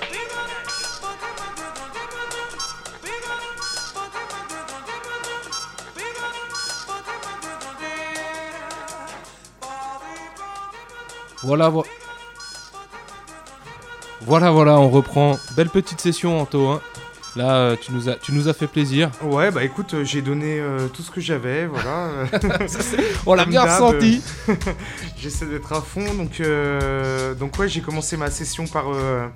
Voilà, on reprend. Belle petite session, Anto. Hein. Là, tu nous as fait plaisir. Ouais, bah écoute, j'ai donné tout ce que j'avais, voilà. On l'a bien ressenti. J'essaie d'être à fond, donc ouais, j'ai commencé ma session par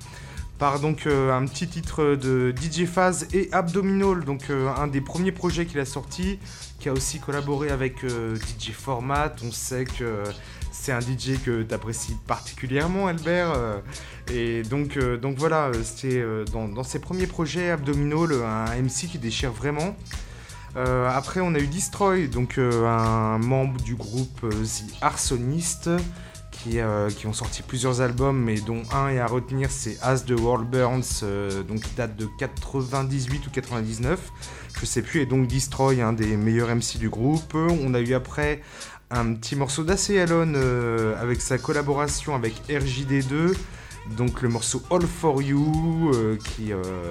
donc un petit titre de DJ Phase et Abdominal, donc un des premiers projets qu'il a sorti, qui a aussi collaboré avec DJ Format. On sait que c'est un DJ que tu apprécies particulièrement, Albert. Et donc voilà, c'était dans ses premiers projets, Abdominal, un MC qui déchire vraiment. Après, on a eu Destroy, donc un membre du groupe The Arsonist, qui ont sorti plusieurs albums, mais dont un est à retenir, c'est As the World Burns, donc qui date de 98 ou 99, je sais plus, et donc Destroy, un des meilleurs MC du groupe. On a eu après un petit morceau d'Acéalone avec sa collaboration avec RJD2, donc le morceau All For You qui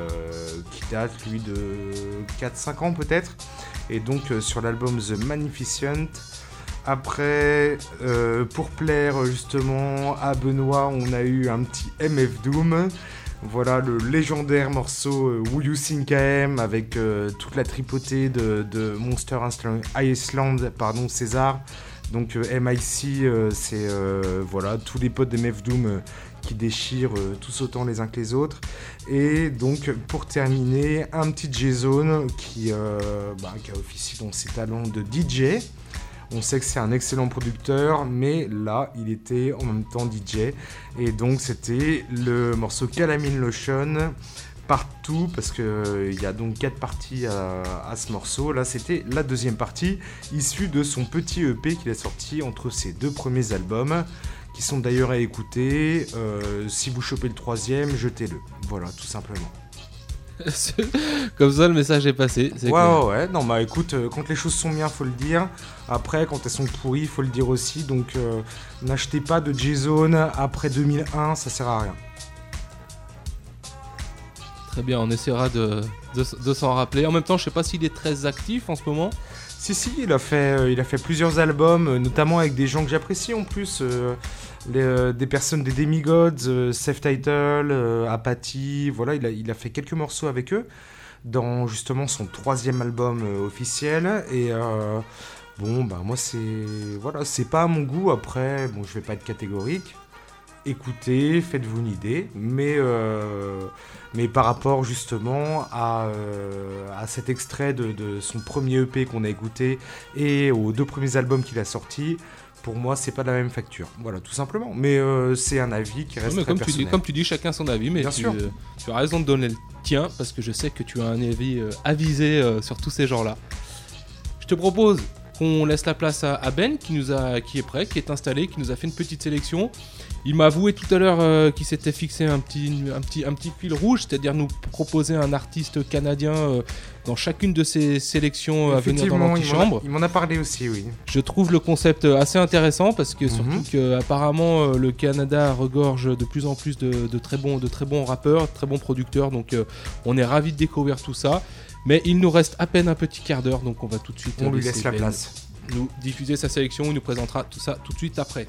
date lui de 4-5 ans peut-être, et donc sur l'album The Magnificent. Après, pour plaire justement à Benoît, on a eu un petit MF Doom. Voilà le légendaire morceau Who You Think I Am, avec toute la tripotée de Monster Island, pardon, César. Donc MIC, c'est voilà, tous les potes d'MF Doom qui déchirent tous autant les uns que les autres. Et donc pour terminer, un petit J-Zone qui a officié dans ses talents de DJ. On sait que c'est un excellent producteur, mais là, il était en même temps DJ. Et donc, c'était le morceau Calamine Lotion, partout, parce qu'il y a donc 4 parties à ce morceau. Là, c'était la deuxième partie, issue de son petit EP qu'il a sorti entre ses 2 premiers albums, qui sont d'ailleurs à écouter. Si vous chopez le 3e, jetez-le. Voilà, tout simplement. Comme ça, le message est passé. Ouais. Non, bah écoute, quand les choses sont bien, faut le dire. Après, quand elles sont pourries, faut le dire aussi. Donc, n'achetez pas de J-Zone après 2001, ça sert à rien. Très bien, on essaiera de s'en rappeler. En même temps, je sais pas s'il est très actif en ce moment. Si, il a fait plusieurs albums, notamment avec des gens que j'apprécie en plus. Des personnes des Demigods, Self-Title, Apathy, voilà, il a fait quelques morceaux avec eux dans justement son 3e album officiel. Et moi c'est pas à mon goût. Après, je vais pas être catégorique. Écoutez, faites-vous une idée, mais par rapport justement à cet extrait de son premier EP qu'on a écouté et aux 2 premiers albums qu'il a sortis, pour moi, c'est pas de la même facture. Voilà, tout simplement. Mais c'est un avis qui reste très personnel. Comme tu dis, chacun son avis, mais tu as raison de donner le tien, parce que je sais que tu as un avis avisé sur tous ces genres-là. Je te propose qu'on laisse la place à Ben qui est prêt, qui est installé, qui nous a fait une petite sélection. Il m'a avoué tout à l'heure qu'il s'était fixé un petit fil rouge, c'est-à-dire nous proposer un artiste canadien dans chacune de ses sélections à venir dans l'antichambre. Il m'en a parlé aussi, oui. Je trouve le concept assez intéressant parce que surtout qu'apparemment le Canada regorge de plus en plus de très bons rappeurs, de très bons producteurs, donc on est ravis de découvrir tout ça. Mais il nous reste à peine un petit quart d'heure, donc on va tout de suite lui laisse la place. Nous diffuser sa sélection, il nous présentera tout ça tout de suite après.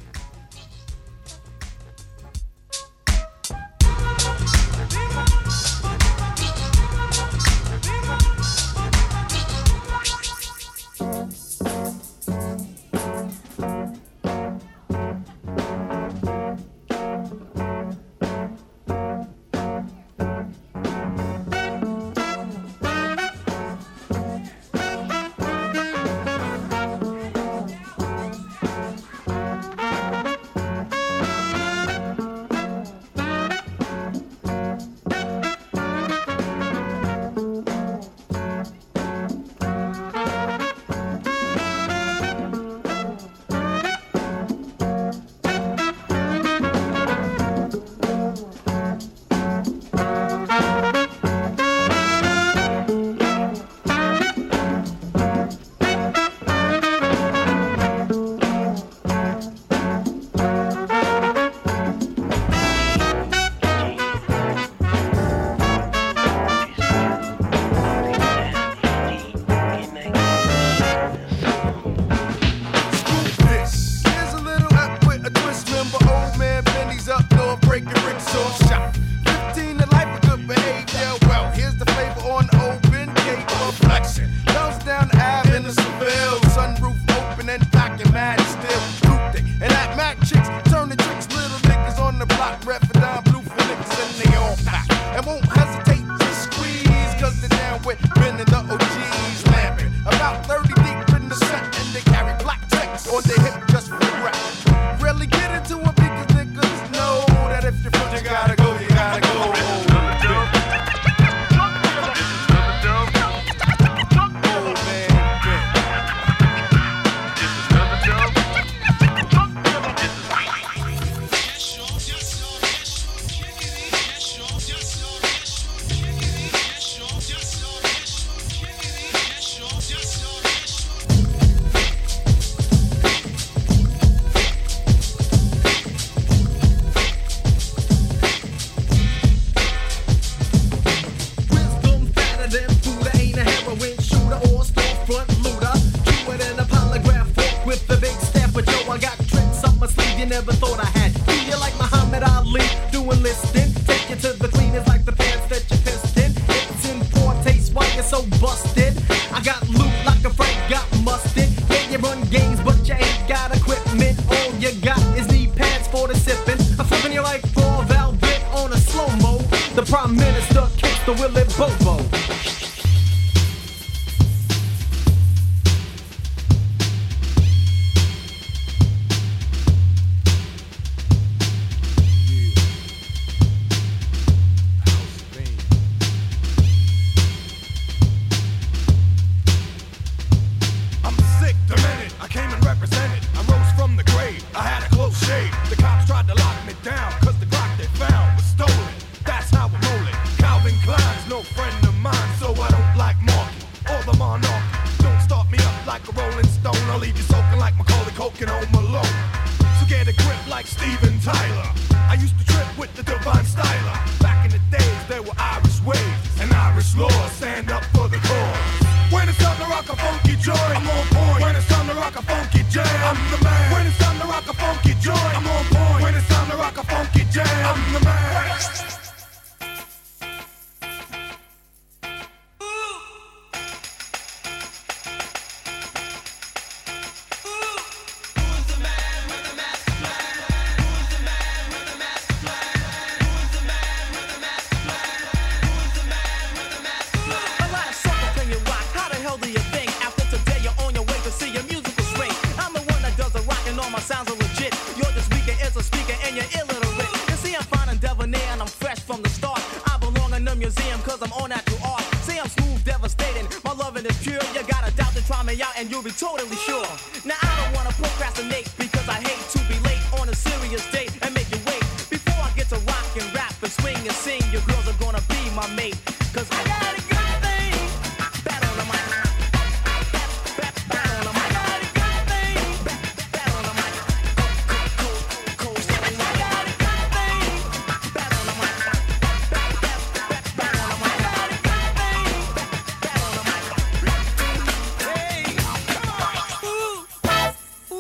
And you be totally sure. Now I don't wanna procrastinate because I hate to be late on a serious date and make you wait. Before I get to rock and rap and swing and sing, your girls are gonna be my mate. Cause I got a good thing. Bad on the mic. Bad on the mic. I got a good thing. Bad on the mic. Cold stone. I got a good thing. Bad on the mic. Bad on the mic. I got a good thing. Bad on the mic. Hey, come on. Ooh,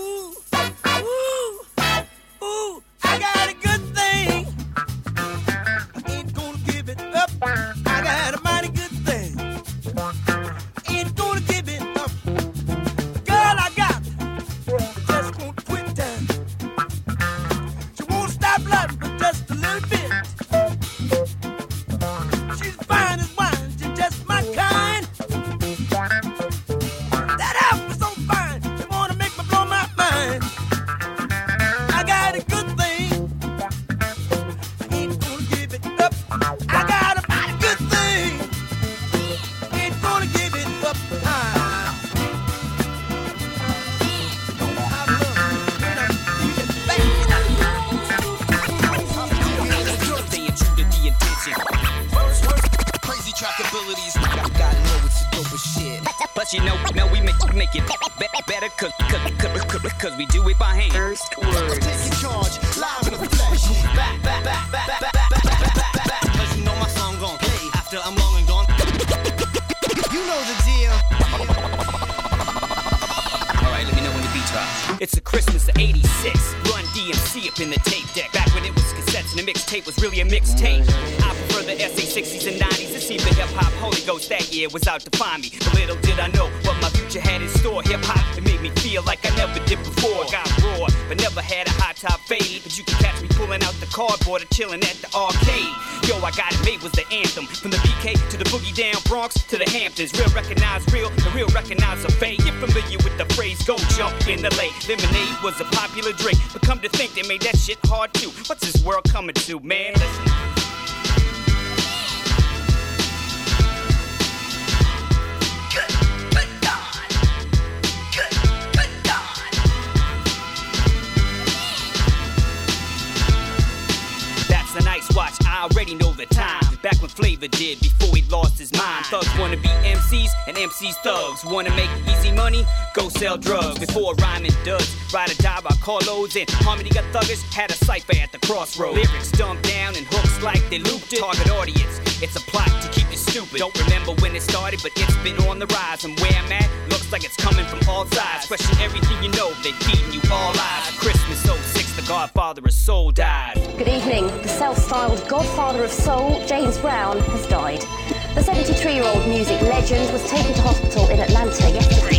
ooh, ooh. I got a good thing. I ain't gonna give it up. I got a mighty good thing. Ain't gonna give it up. Girl, I got just won't quit down. She won't stop loving but just a little bit. She's fine as wine, she's just my kind. That outfit's so fine, she wanna make me blow my mind. I got a good thing. Ain't gonna give it up. I got a mighty good thing. Ain't gonna give it up. Staying true to the intention. Crazy track abilities. Gotta know it's the dopest shit. But you know we make it better cause we do it by hand. First words. Taking charge, live in the flesh. Back. Cause you know my song gon' play after I'm long and gone. You know the deal. Alright, let me know when the beat drops. It's a Christmas of '86. Run DMC up in the tape deck. Back when it was cassettes and the mixtape was really a mixtape. I prefer the SA60s and 90s. It seemed the hip-hop Holy Ghost that year was out to find me. But little did I know what my future had in store. Hip-hop, it made me feel like I never did before. Got raw, but never had a high top fade. But you can catch me pulling out the cardboard or chilling at the arcade. Yo, I Got It Made was the anthem. From the BK to the boogie down Bronx to the Hamptons. Real recognize real, the real recognize a fade. You're familiar with the phrase, go jump in the lake. Lemonade was a popular drink, but come to think they made that shit hard too. What's this world coming to, man? Listen. That's a nice watch, I already know the time. Back when Flavor did, before he lost his mind. Thugs wanna be MCs, and MCs thugs. Wanna make easy money, go sell drugs. Before rhyming duds, Ride or Die by Carlos and Harmony Got Thuggers had a cypher at the crossroads. Lyrics dumbed down and hooks like they looped it. Target audience, it's a plot to keep you stupid. Don't remember when it started, but it's been on the rise. And where I'm at, looks like it's coming from all sides. Question everything you know, they feeding you all lies. Christmas 06, the godfather of soul died. Good evening. The self-styled godfather of soul, James Brown, has died. The 73-year-old music legend was taken to hospital in Atlanta yesterday.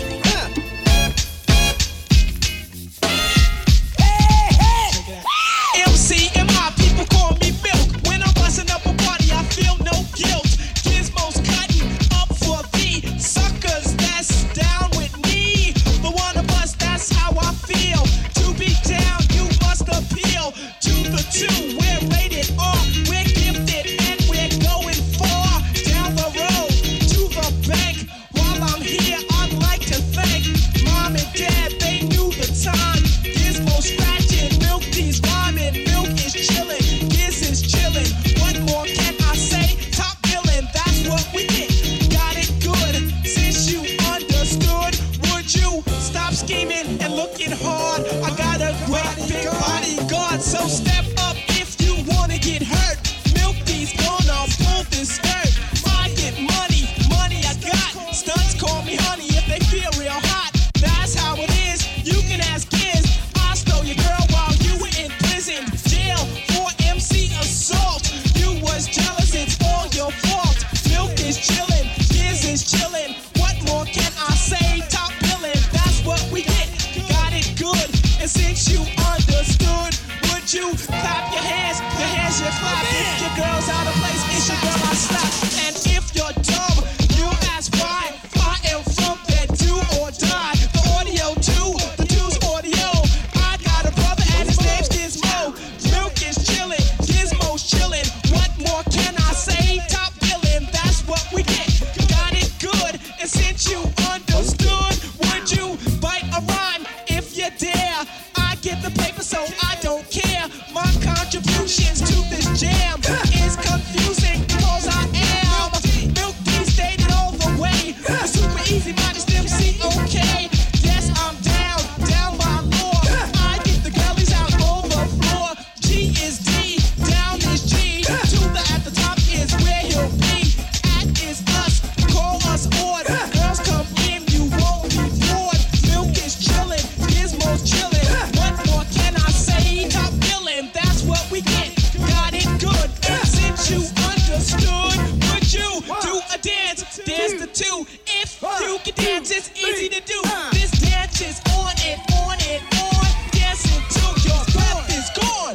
MCMI, people call me Milk. When I'm busting up a party, I feel no guilt. Gizmos cutting up for the suckers that's down with me. The one of us, that's how I feel. To be down, you must appeal to the two. We're rated R, we're gifted, and we're going far down the road to the bank. While I'm here, I'd like to thank Mom and Dad, they knew the time. Gizmo scratching, Milk these rhyming, Milk is chilling, Giz is chilling. What more can I say? Top billing, that's what we did. Got it good, since you understood. Would you stop scheming and looking hard? I got a great big bodyguard, so step up if you wanna get hurt. Milk these gonna pull this skirt. I get money, money I got. Stunts call me honey if they feel real hot. That's how it is, you can ask Giz. I stole your girl while you were in prison. Jail for MC assault. You was jealous, it's all your fault. Milk is chillin', Giz is chillin'. What more can I say? Top billin', that's what we get. Got it good, and since you understood, would you clap your hands you clap. If your girl's out of place, it's your girl I slap. And if you're dumb, you ask why. I am from that do or die. The audio too, the dude's audio. I got a brother and his name's Gizmo. Milk is chillin', Gizmo's chillin'. What more can I say? Top billin', that's what we get. Got it good, and since you understood, would understood. Would you do a dance? Dance the two. If you can dance, it's easy to do. This dance is on and on and on. Dancing till your breath is gone.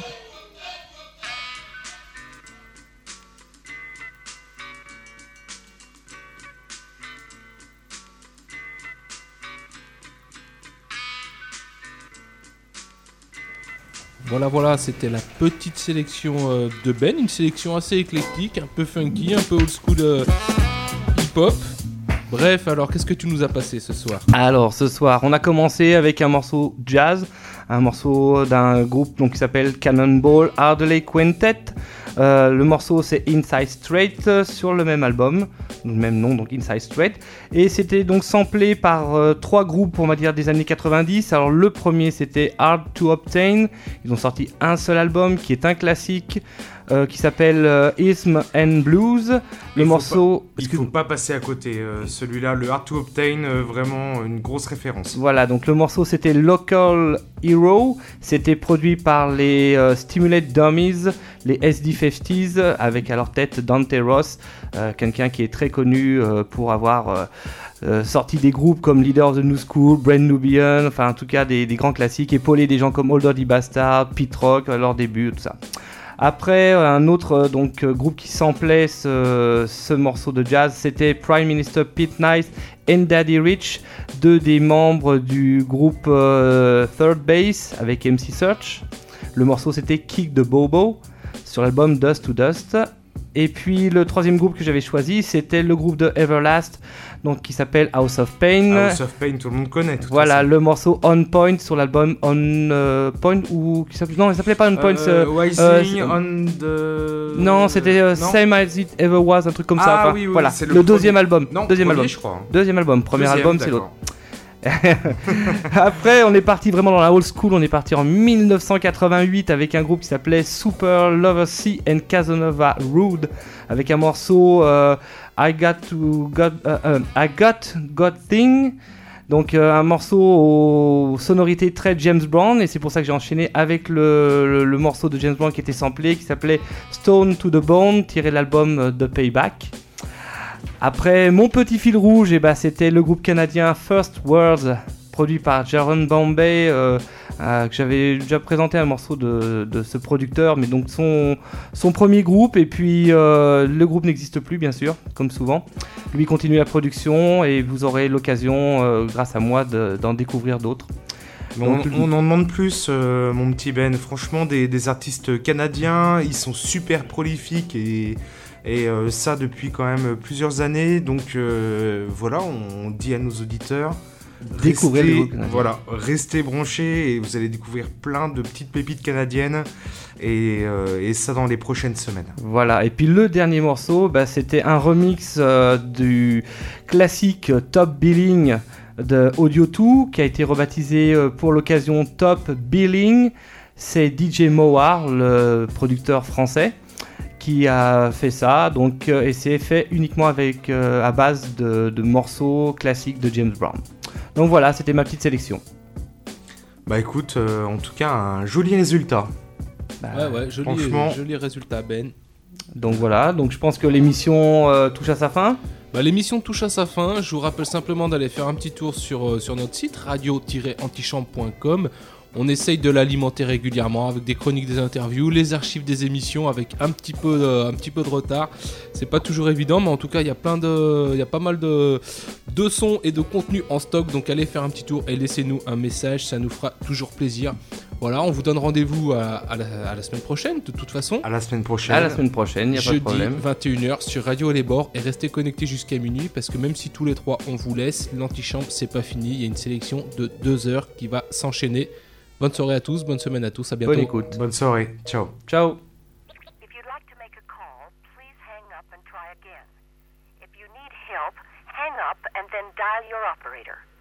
Voilà, c'était la petite sélection de Ben, une sélection assez éclectique, un peu funky, un peu old school hip-hop. Bref, alors qu'est-ce que tu nous as passé ce soir ? Alors ce soir, on a commencé avec un morceau jazz, un morceau d'un groupe donc, qui s'appelle Cannonball Adderley Quintet. Le morceau c'est Inside Straight sur le même album, le même nom donc Inside Straight, et c'était donc samplé par trois groupes on va dire des années 90. Alors le premier c'était Hard to Obtain, ils ont sorti un seul album qui est un classique qui s'appelle Ism and Blues. Le morceau... Il faut pas passer à côté, celui-là, le Hard to Obtain, vraiment une grosse référence. Voilà, donc le morceau c'était Local Hero, c'était produit par les Stimulate Dummies, les SD50s, avec à leur tête Dante Ross, quelqu'un qui est très connu pour avoir sorti des groupes comme Leader of the New School, Brand Nubian, enfin en tout cas des grands classiques, épaulé des gens comme Old Dirty Bastard, Pete Rock à leur début, tout ça. Après, un autre groupe qui samplait ce morceau de jazz, c'était Prime Minister Pete Nice and Daddy Rich, deux des membres du groupe Third Base avec MC Search. Le morceau c'était Kick the Bobo sur l'album Dust to Dust. Et puis le troisième groupe que j'avais choisi, c'était le groupe de Everlast, donc qui s'appelle House of Pain. House of Pain, tout le monde connaît. Voilà, le morceau On Point sur l'album On Point, ou non, il s'appelait pas On Point. Rising on the... Non, c'était Same as It Ever Was, un truc comme ça. Enfin, oui, voilà, c'est le deuxième album. Non, deuxième premier, album, je crois. Deuxième album, premier Deuxième, album, c'est d'accord. l'autre. Après, on est parti vraiment dans la old school. On est parti en 1988 avec un groupe qui s'appelait Super Lover C and Casanova Rude, avec un morceau I Got Thing. Donc un morceau aux sonorités très James Brown, et c'est pour ça que j'ai enchaîné avec le morceau de James Brown qui était samplé, qui s'appelait Stone to the Bone, tiré de l'album The Payback. Après, mon petit fil rouge, c'était le groupe canadien First Words, produit par Jaron Bombay, que j'avais déjà présenté un morceau de ce producteur, mais donc son premier groupe, et puis le groupe n'existe plus bien sûr, comme souvent. Lui continue la production, et vous aurez l'occasion, grâce à moi, d'en découvrir d'autres. On en demande plus, mon petit Ben. Franchement, des artistes canadiens, ils sont super prolifiques, et ça depuis quand même plusieurs années. Donc voilà, on dit à nos auditeurs, découvrez les groupes canadiens. Voilà, restez branchés et vous allez découvrir plein de petites pépites canadiennes, et ça dans les prochaines semaines. Voilà, et puis le dernier morceau, c'était un remix du classique Top Billing de Audio 2, qui a été rebaptisé pour l'occasion Top Billing. C'est DJ Mowar, le producteur français, qui a fait ça, donc, et c'est fait uniquement à base de morceaux classiques de James Brown. Donc voilà, c'était ma petite sélection. Bah écoute, en tout cas, un joli résultat. Ouais, joli résultat, Ben. Donc voilà, donc je pense que l'émission touche à sa fin. L'émission touche à sa fin. Je vous rappelle simplement d'aller faire un petit tour sur notre site radio-antichambre.com. On essaye de l'alimenter régulièrement avec des chroniques, des interviews, les archives des émissions avec un petit peu de retard. C'est pas toujours évident, mais en tout cas il y a pas mal de sons et de contenus en stock. Donc allez faire un petit tour et laissez-nous un message, ça nous fera toujours plaisir. Voilà, on vous donne rendez-vous à la semaine prochaine, de toute façon. À la semaine prochaine, il n'y a pas de problème. Jeudi, 21h sur Radio Les Bords, et restez connectés jusqu'à minuit, parce que même si tous les trois on vous laisse, l'antichambre c'est pas fini. Il y a une sélection de 2 heures qui va s'enchaîner. Bonne soirée à tous, bonne semaine à tous, à bientôt. Bonne écoute. Bonne soirée, ciao. Ciao. If you'd like to make a call, please hang up and try again. If you need help, hang up and then dial your operator.